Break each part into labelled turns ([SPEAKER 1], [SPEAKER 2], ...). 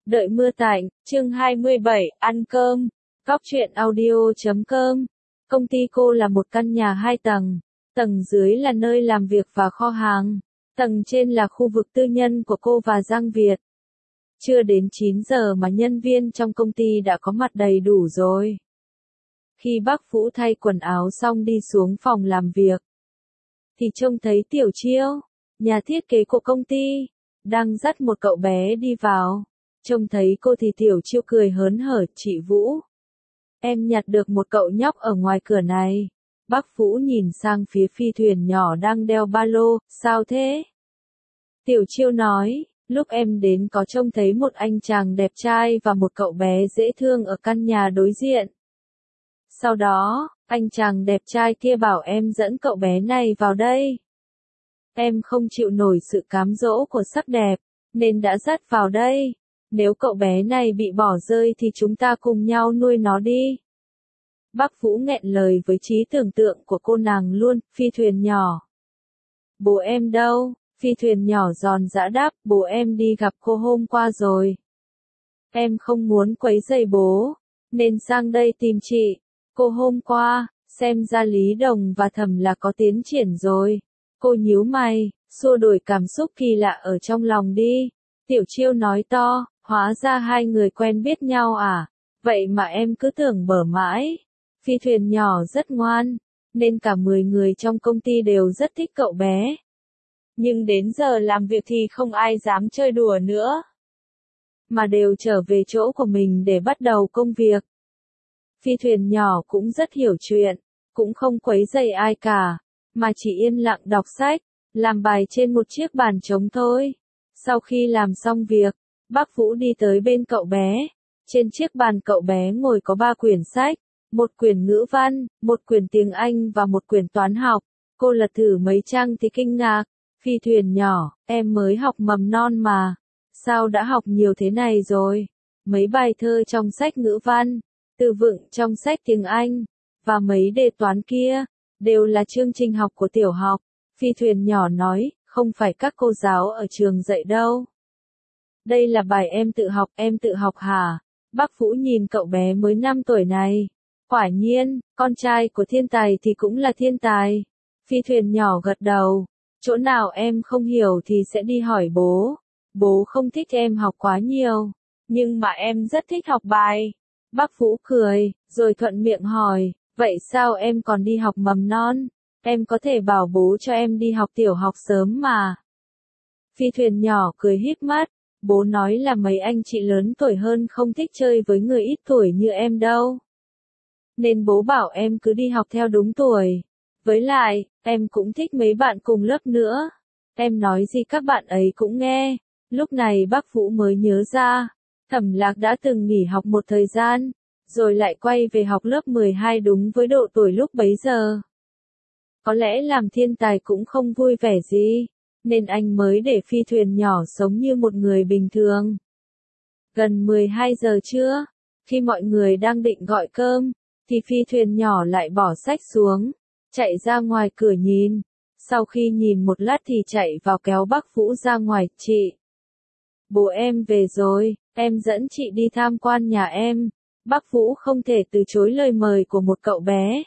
[SPEAKER 1] Đợi mưa tạnh, chương 27, ăn cơm. Góc truyện audio.com. Công ty cô là một căn nhà 2 tầng. Tầng dưới là nơi làm việc và kho hàng. Tầng trên là khu vực tư nhân của cô và Giang Việt. Chưa đến 9 giờ mà nhân viên trong công ty đã có mặt đầy đủ rồi. Khi bác Vũ thay quần áo xong đi xuống phòng làm việc, thì trông thấy Tiểu Chiêu, nhà thiết kế của công ty, đang dắt một cậu bé đi vào. Trông thấy cô thì Tiểu Chiêu cười hớn hở, chị Vũ. Em nhặt được một cậu nhóc ở ngoài cửa này. Bác Vũ nhìn sang phía phi thuyền nhỏ đang đeo ba lô, sao thế? Tiểu Chiêu nói, lúc em đến có trông thấy một anh chàng đẹp trai và một cậu bé dễ thương ở căn nhà đối diện. Sau đó, anh chàng đẹp trai kia bảo em dẫn cậu bé này vào đây. Em không chịu nổi sự cám dỗ của sắc đẹp, nên đã dắt vào đây. Nếu cậu bé này bị bỏ rơi thì chúng ta cùng nhau nuôi nó đi. Bác Vũ nghẹn lời với trí tưởng tượng của cô nàng luôn, phi thuyền nhỏ. Bố em đâu? Phi thuyền nhỏ giòn giã đáp, bố em đi gặp cô hôm qua rồi. Em không muốn quấy rầy bố, nên sang đây tìm chị. Cô hôm qua, xem ra Lý Đồng và Thẩm Lạc có tiến triển rồi. Cô nhíu mày, xua đuổi cảm xúc kỳ lạ ở trong lòng đi. Tiểu Chiêu nói to, hóa ra hai người quen biết nhau à? Vậy mà em cứ tưởng bở mãi. Phi thuyền nhỏ rất ngoan, nên cả 10 người trong công ty đều rất thích cậu bé. Nhưng đến giờ làm việc thì không ai dám chơi đùa nữa, mà đều trở về chỗ của mình để bắt đầu công việc. Phi thuyền nhỏ cũng rất hiểu chuyện, cũng không quấy rầy ai cả, mà chỉ yên lặng đọc sách, làm bài trên một chiếc bàn trống thôi. Sau khi làm xong việc, bác Vũ đi tới bên cậu bé. Trên chiếc bàn cậu bé ngồi có 3 quyển sách, một quyển ngữ văn, một quyển tiếng Anh và một quyển toán học. Cô lật thử mấy trang thì kinh ngạc. Phi thuyền nhỏ, em mới học mầm non mà. Sao đã học nhiều thế này rồi? Mấy bài thơ trong sách ngữ văn, từ vựng trong sách tiếng Anh, và mấy đề toán kia, đều là chương trình học của tiểu học. Phi thuyền nhỏ nói, không phải các cô giáo ở trường dạy đâu. Đây là bài em tự học hả? Bác Vũ nhìn cậu bé mới 5 tuổi này. Quả nhiên, con trai của thiên tài thì cũng là thiên tài. Phi thuyền nhỏ gật đầu. Chỗ nào em không hiểu thì sẽ đi hỏi bố. Bố không thích em học quá nhiều, nhưng mà em rất thích học bài. Bác Vũ cười, rồi thuận miệng hỏi, vậy sao em còn đi học mầm non? Em có thể bảo bố cho em đi học tiểu học sớm mà. Phi thuyền nhỏ cười híp mắt, bố nói là mấy anh chị lớn tuổi hơn không thích chơi với người ít tuổi như em đâu. Nên bố bảo em cứ đi học theo đúng tuổi. Với lại, em cũng thích mấy bạn cùng lớp nữa. Em nói gì các bạn ấy cũng nghe. Lúc này bác Vũ mới nhớ ra, Thẩm Lạc đã từng nghỉ học một thời gian, rồi lại quay về học lớp 12 đúng với độ tuổi lúc bấy giờ. Có lẽ làm thiên tài cũng không vui vẻ gì, nên anh mới để phi thuyền nhỏ sống như một người bình thường. Gần 12 giờ trưa, khi mọi người đang định gọi cơm, thì phi thuyền nhỏ lại bỏ sách xuống, chạy ra ngoài cửa nhìn. Sau khi nhìn một lát thì chạy vào kéo bác Vũ ra ngoài, chị. Bố em về rồi, em dẫn chị đi tham quan nhà em. Bác Vũ không thể từ chối lời mời của một cậu bé,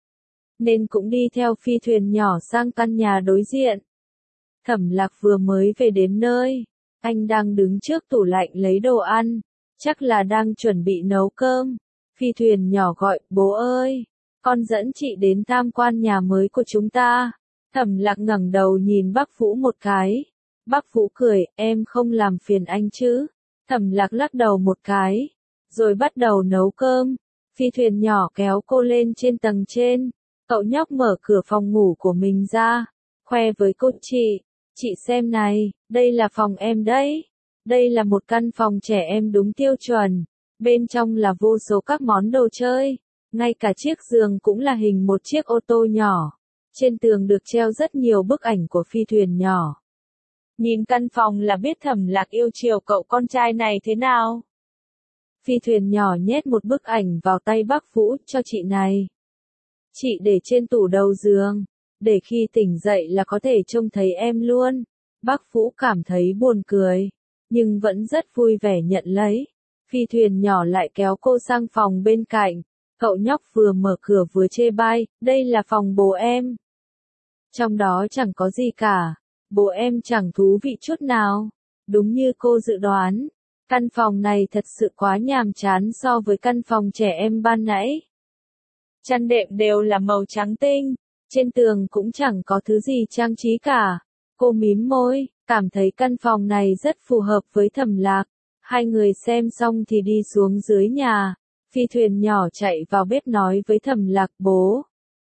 [SPEAKER 1] nên cũng đi theo phi thuyền nhỏ sang căn nhà đối diện. Thẩm Lạc vừa mới về đến nơi, anh đang đứng trước tủ lạnh lấy đồ ăn, chắc là đang chuẩn bị nấu cơm. Phi thuyền nhỏ gọi, bố ơi, con dẫn chị đến tham quan nhà mới của chúng ta. Thẩm Lạc ngẩng đầu nhìn bác Vũ một cái. Bác Vũ cười, em không làm phiền anh chứ? Thẩm Lạc lắc đầu một cái, rồi bắt đầu nấu cơm. Phi thuyền nhỏ kéo cô lên trên tầng trên. Cậu nhóc mở cửa phòng ngủ của mình ra, khoe với cô, chị xem này, đây là phòng em đấy. Đây là một căn phòng trẻ em đúng tiêu chuẩn. Bên trong là vô số các món đồ chơi, ngay cả chiếc giường cũng là hình một chiếc ô tô nhỏ. Trên tường được treo rất nhiều bức ảnh của phi thuyền nhỏ. Nhìn căn phòng là biết Thẩm Lạc yêu chiều cậu con trai này thế nào. Phi thuyền nhỏ nhét một bức ảnh vào tay bác Vũ, cho chị này. Chị để trên tủ đầu giường, để khi tỉnh dậy là có thể trông thấy em luôn. Bác Vũ cảm thấy buồn cười. nhưng vẫn rất vui vẻ nhận lấy. Phi thuyền nhỏ lại kéo cô sang phòng bên cạnh. Cậu nhóc vừa mở cửa vừa chê bai, đây là phòng bố em. Trong đó chẳng có gì cả. Bố em chẳng thú vị chút nào. Đúng như cô dự đoán. Căn phòng này thật sự quá nhàm chán so với căn phòng trẻ em ban nãy. Chăn đệm đều là màu trắng tinh. Trên tường cũng chẳng có thứ gì trang trí cả. Cô mím môi, cảm thấy căn phòng này rất phù hợp với Thẩm Lạc. Hai người xem xong thì đi xuống dưới nhà. Phi thuyền nhỏ chạy vào bếp nói với Thẩm Lạc bố.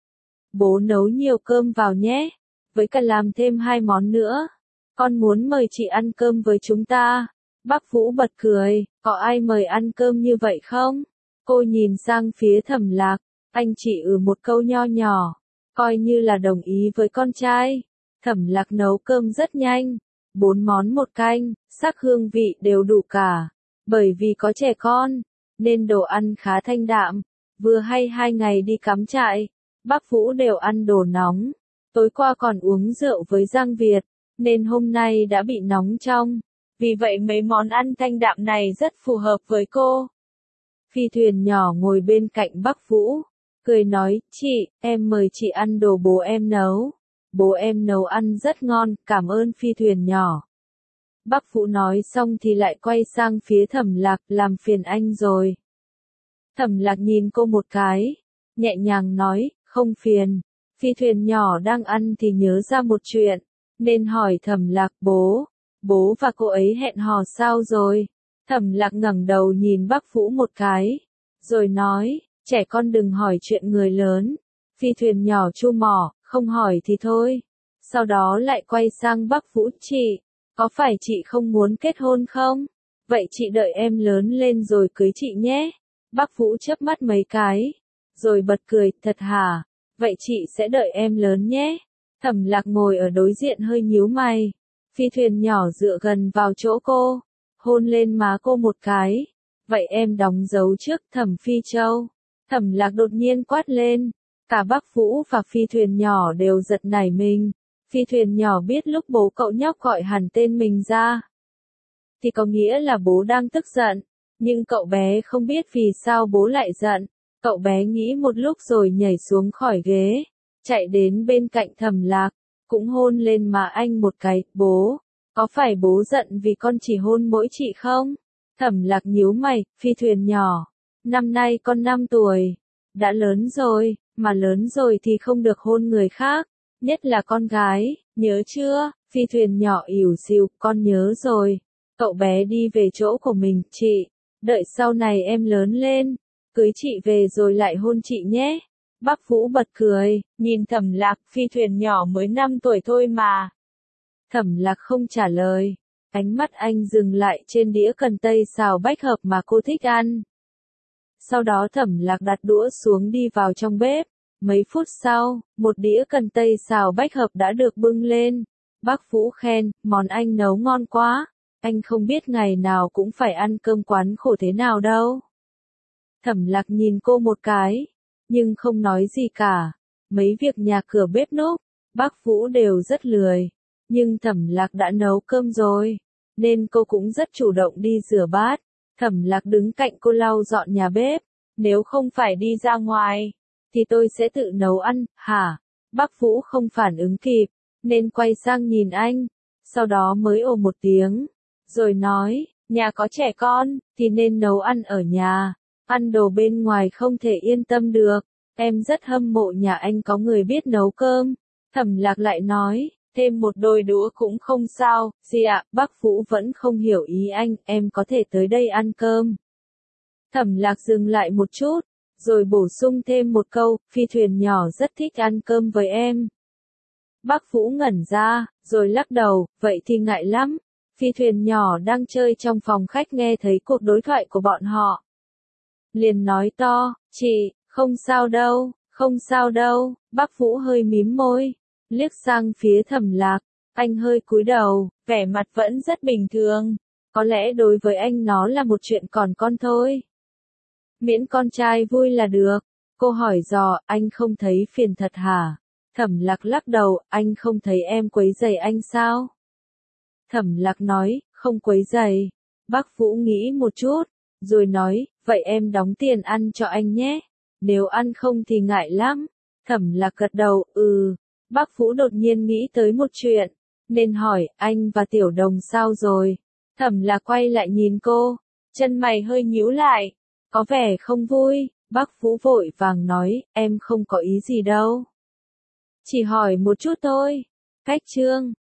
[SPEAKER 1] Bố nấu nhiều cơm vào nhé. Với cả làm thêm 2 món nữa. Con muốn mời chị ăn cơm với chúng ta. Bác Vũ bật cười, có ai mời ăn cơm như vậy không? Cô nhìn sang phía Thẩm Lạc, anh chỉ một câu nho nhỏ, coi như là đồng ý với con trai. Thẩm Lạc nấu cơm rất nhanh, 4 món 1 canh, sắc hương vị đều đủ cả. Bởi vì có trẻ con, nên đồ ăn khá thanh đạm. Vừa hay 2 ngày đi cắm trại, bác Vũ đều ăn đồ nóng. Tối qua còn uống rượu với Giang Việt, nên hôm nay đã bị nóng trong. Vì vậy mấy món ăn thanh đạm này rất phù hợp với cô. Phi thuyền nhỏ ngồi bên cạnh bác Vũ, cười nói, chị, em mời chị ăn đồ bố em nấu. Bố em nấu ăn rất ngon, cảm ơn Phi thuyền nhỏ. Bác Vũ nói xong thì lại quay sang phía Thẩm Lạc, làm phiền anh rồi. Thẩm Lạc nhìn cô một cái, nhẹ nhàng nói, không phiền. Phi thuyền nhỏ đang ăn thì nhớ ra một chuyện, nên hỏi Thẩm Lạc bố và cô ấy hẹn hò sao rồi? Thẩm Lạc ngẩng đầu nhìn bác Vũ một cái, rồi nói, trẻ con đừng hỏi chuyện người lớn. Phi thuyền nhỏ chu mỏ, không hỏi thì thôi. Sau đó lại quay sang bác Vũ, chị, có phải chị không muốn kết hôn không? Vậy chị đợi em lớn lên rồi cưới chị nhé. Bác Vũ chớp mắt mấy cái, rồi bật cười, thật hả? Vậy chị sẽ đợi em lớn nhé. Thẩm Lạc ngồi ở đối diện hơi nhíu mày. Phi thuyền nhỏ dựa gần vào chỗ cô, hôn lên má cô một cái. Vậy em đóng dấu trước, Thẩm Phi Châu. Thẩm Lạc đột nhiên quát lên. Cả bác Vũ và phi thuyền nhỏ đều giật nảy mình. Phi thuyền nhỏ biết lúc bố cậu nhóc gọi hẳn tên mình ra, thì có nghĩa là bố đang tức giận. Nhưng cậu bé không biết vì sao bố lại giận. Cậu bé nghĩ một lúc rồi nhảy xuống khỏi ghế, chạy đến bên cạnh Thẩm Lạc, cũng hôn lên má anh một cái. Bố, có phải bố giận vì con chỉ hôn mỗi chị không? Thẩm Lạc nhíu mày, phi thuyền nhỏ, năm nay con 5 tuổi, đã lớn rồi, mà lớn rồi thì không được hôn người khác, nhất là con gái, nhớ chưa? Phi thuyền nhỏ ỉu xìu, con nhớ rồi. Cậu bé đi về chỗ của mình, chị, đợi sau này em lớn lên, cưới chị về rồi lại hôn chị nhé. Bác Vũ bật cười, nhìn Thẩm Lạc, phi thuyền nhỏ mới 5 tuổi thôi mà. Thẩm Lạc không trả lời, ánh mắt anh dừng lại trên đĩa cần tây xào bách hợp mà cô thích ăn. Sau đó Thẩm Lạc đặt đũa xuống đi vào trong bếp. Mấy phút sau, một đĩa cần tây xào bách hợp đã được bưng lên. Bác Vũ khen, món anh nấu ngon quá. Anh không biết ngày nào cũng phải ăn cơm quán khổ thế nào đâu. Thẩm Lạc nhìn cô một cái, nhưng không nói gì cả. Mấy việc nhà cửa bếp núc, bác Vũ đều rất lười. Nhưng Thẩm Lạc đã nấu cơm rồi, nên cô cũng rất chủ động đi rửa bát. Thẩm Lạc đứng cạnh cô lau dọn nhà bếp. Nếu không phải đi ra ngoài, thì tôi sẽ tự nấu ăn, hả? Bác Vũ không phản ứng kịp, nên quay sang nhìn anh. Sau đó mới ồ một tiếng, rồi nói, nhà có trẻ con, thì nên nấu ăn ở nhà. Ăn đồ bên ngoài không thể yên tâm được. Em rất hâm mộ nhà anh có người biết nấu cơm. Thẩm Lạc lại nói, thêm một đôi đũa cũng không sao. Gì ạ? Bác Vũ vẫn không hiểu ý anh, em có thể tới đây ăn cơm. Thẩm Lạc dừng lại một chút, rồi bổ sung thêm một câu, phi thuyền nhỏ rất thích ăn cơm với em. Bác Vũ ngẩn ra, rồi lắc đầu, vậy thì ngại lắm. Phi thuyền nhỏ đang chơi trong phòng khách nghe thấy cuộc đối thoại của bọn họ. Liền nói to, chị, không sao đâu, không sao đâu. Bác Vũ hơi mím môi, liếc sang phía Thẩm Lạc, anh hơi cúi đầu, vẻ mặt vẫn rất bình thường. Có lẽ đối với anh nó là một chuyện còn con thôi. Miễn con trai vui là được. Cô hỏi dò, anh không thấy phiền thật hả? Thẩm Lạc lắc đầu, anh không thấy em quấy rầy anh sao? Thẩm Lạc nói, không quấy rầy. Bác Vũ nghĩ một chút, rồi nói, vậy em đóng tiền ăn cho anh nhé. Nếu ăn không thì ngại lắm. Thẩm Lạc gật đầu, Bác Vũ đột nhiên nghĩ tới một chuyện, nên hỏi, anh và Tiểu Đồng sao rồi? Thẩm Lạc quay lại nhìn cô, chân mày hơi nhíu lại, có vẻ không vui. Bác Vũ vội vàng nói, em không có ý gì đâu. Chỉ hỏi một chút thôi. Cách chương